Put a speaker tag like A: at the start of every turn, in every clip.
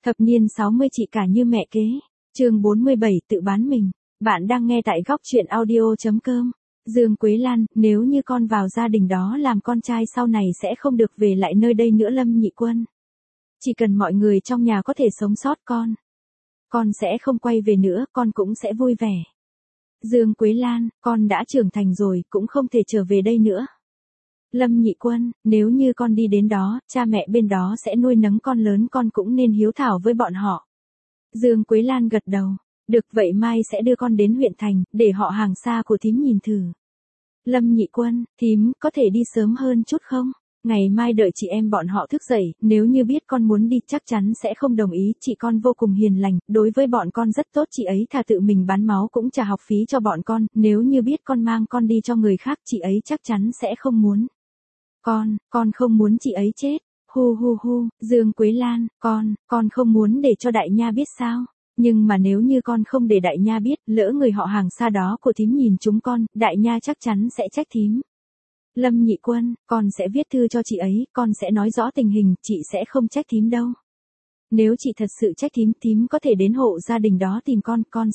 A: Thập niên 60 chị cả như mẹ kế. Chương 47 tự bán mình. Bạn đang nghe tại góc truyện audio.com. Dương Quế Lan, nếu như con vào gia đình đó làm con trai sau này sẽ không được về lại nơi đây nữa Lâm Nhị Quân. Chỉ cần mọi người trong nhà có thể sống sót con sẽ không quay về nữa, con cũng sẽ vui vẻ. Dương Quế Lan, con đã trưởng thành rồi, cũng không thể trở về đây nữa. Lâm Nhị Quân, nếu như con đi đến đó, cha mẹ bên đó sẽ nuôi nấng con lớn, con cũng nên hiếu thảo với bọn họ. Dương Quế Lan gật đầu. Được, vậy mai sẽ đưa con đến huyện thành, để họ hàng xa của thím nhìn thử. Lâm Nhị Quân, thím, có thể đi sớm hơn chút không? Ngày mai đợi chị em bọn họ thức dậy, nếu như biết con muốn đi chắc chắn sẽ không đồng ý, chị con vô cùng hiền lành, đối với bọn con rất tốt, chị ấy thà tự mình bán máu cũng trả học phí cho bọn con, nếu như biết con mang con đi cho người khác chị ấy chắc chắn sẽ không muốn. Con không muốn chị ấy chết. Hu hu hu, Dương Quế Lan, con không muốn để cho đại nha biết sao? Nhưng mà nếu như con không để đại nha biết, lỡ người họ hàng xa đó của thím nhìn chúng con, đại nha chắc chắn sẽ trách thím. Lâm Nhị Quân, con sẽ viết thư cho chị ấy, con sẽ nói rõ tình hình, chị sẽ không trách thím đâu. Nếu chị thật sự trách thím có thể đến hộ gia đình đó tìm con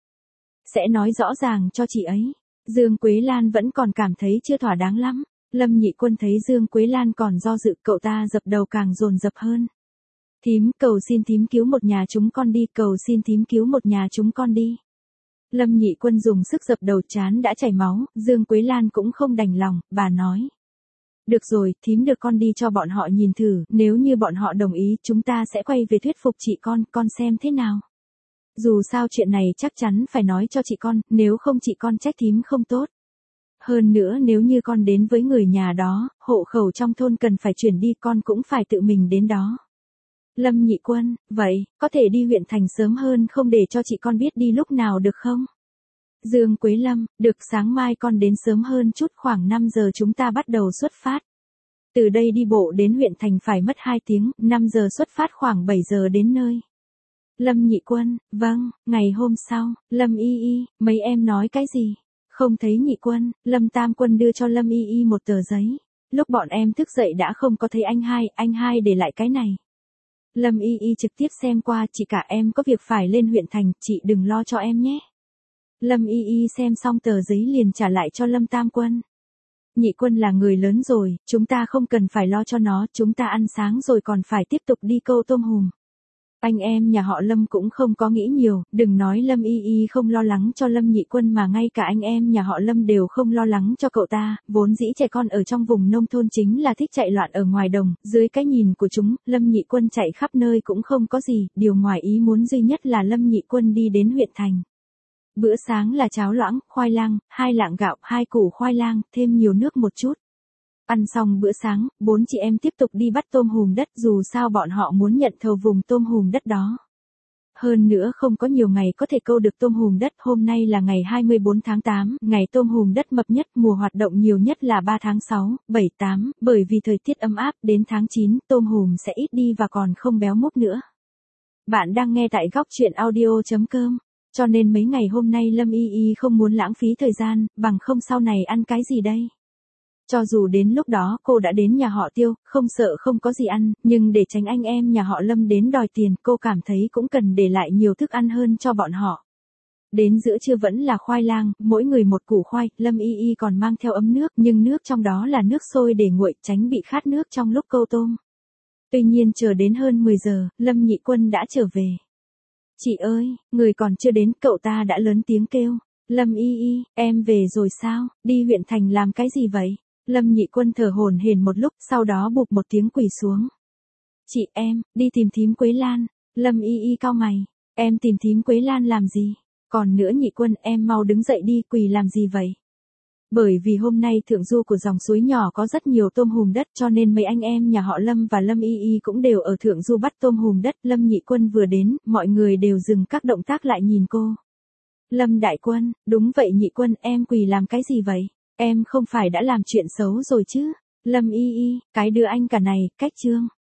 A: sẽ nói rõ ràng cho chị ấy. Dương Quế Lan vẫn còn cảm thấy chưa thỏa đáng lắm. Lâm Nhị Quân thấy Dương Quế Lan còn do dự, cậu ta dập đầu càng dồn dập hơn. Thím, cầu xin thím cứu một nhà chúng con đi, cầu xin thím cứu một nhà chúng con đi. Lâm Nhị Quân dùng sức dập đầu, trán đã chảy máu, Dương Quế Lan cũng không đành lòng, bà nói. Được rồi, thím đưa con đi cho bọn họ nhìn thử, nếu như bọn họ đồng ý, chúng ta sẽ quay về thuyết phục chị con xem thế nào. Dù sao chuyện này chắc chắn phải nói cho chị con, nếu không chị con trách thím không tốt. Hơn nữa nếu như con đến với người nhà đó, hộ khẩu trong thôn cần phải chuyển đi, con cũng phải tự mình đến đó. Lâm Nhị Quân, vậy, có thể đi huyện thành sớm hơn không, để cho chị con biết đi lúc nào được không? Dương Quế Lâm, được, sáng mai con đến sớm hơn chút, khoảng 5 giờ chúng ta bắt đầu xuất phát. Từ đây đi bộ đến huyện thành phải mất 2 tiếng, 5 giờ xuất phát, khoảng 7 giờ đến nơi. Lâm Nhị Quân, vâng. Ngày hôm sau, Lâm Y, mấy em nói cái gì? Không thấy Nhị Quân. Lâm Tam Quân đưa cho Lâm Y một tờ giấy. Lúc bọn em thức dậy đã không có thấy anh hai để lại cái này. Lâm Y trực tiếp xem qua, chị cả em có việc phải lên huyện thành, chị đừng lo cho em nhé. Lâm Y xem xong tờ giấy liền trả lại cho Lâm Tam Quân. Nhị Quân là người lớn rồi, chúng ta không cần phải lo cho nó, chúng ta ăn sáng rồi còn phải tiếp tục đi câu tôm hùm. Anh em nhà họ Lâm cũng không có nghĩ nhiều, đừng nói Lâm Y không lo lắng cho Lâm Nhị Quân mà ngay cả anh em nhà họ Lâm đều không lo lắng cho cậu ta, vốn dĩ trẻ con ở trong vùng nông thôn chính là thích chạy loạn ở ngoài đồng, dưới cái nhìn của chúng, Lâm Nhị Quân chạy khắp nơi cũng không có gì, điều ngoài ý muốn duy nhất là Lâm Nhị Quân đi đến huyện thành. Bữa sáng là cháo loãng, khoai lang, 2 lạng gạo, 2 củ khoai lang, thêm nhiều nước một chút. Ăn xong bữa sáng, 4 chị em tiếp tục đi bắt tôm hùm đất, dù sao bọn họ muốn nhận thầu vùng tôm hùm đất đó. Hơn nữa không có nhiều ngày có thể câu được tôm hùm đất, hôm nay là ngày 24 tháng 8, ngày tôm hùm đất mập nhất, mùa hoạt động nhiều nhất là 3 tháng 6, 7, 8, bởi vì thời tiết ấm áp, đến tháng 9, tôm hùm sẽ ít đi và còn không béo múp nữa. Bạn đang nghe tại góc truyện audio.com, cho nên mấy ngày hôm nay Lâm Y không muốn lãng phí thời gian, bằng không sau này ăn cái gì đây? Cho dù đến lúc đó cô đã đến nhà họ Tiêu, không sợ không có gì ăn, nhưng để tránh anh em nhà họ Lâm đến đòi tiền, cô cảm thấy cũng cần để lại nhiều thức ăn hơn cho bọn họ. Đến giữa trưa vẫn là khoai lang, mỗi người một củ khoai, Lâm Y còn mang theo ấm nước, nhưng nước trong đó là nước sôi để nguội, tránh bị khát nước trong lúc câu tôm. Tuy nhiên chờ đến hơn 10 giờ, Lâm Nhị Quân đã trở về. Chị ơi, người còn chưa đến, cậu ta đã lớn tiếng kêu. Lâm Y, em về rồi sao, đi huyện thành làm cái gì vậy? Lâm Nhị Quân thở hổn hển một lúc, sau đó bụp một tiếng quỳ xuống. Chị em, đi tìm thím Quế Lan. Lâm Y cau mày, em tìm thím Quế Lan làm gì? Còn nữa Nhị Quân, em mau đứng dậy đi, quỳ làm gì vậy? Bởi vì hôm nay thượng du của dòng suối nhỏ có rất nhiều tôm hùm đất, cho nên mấy anh em nhà họ Lâm và Lâm Y cũng đều ở thượng du bắt tôm hùm đất. Lâm Nhị Quân vừa đến, mọi người đều dừng các động tác lại nhìn cô. Lâm Đại Quân, đúng vậy Nhị Quân, em quỳ làm cái gì vậy? Em không phải đã làm chuyện xấu rồi chứ? Lâm Y, cái đứa anh cả này, cách chương.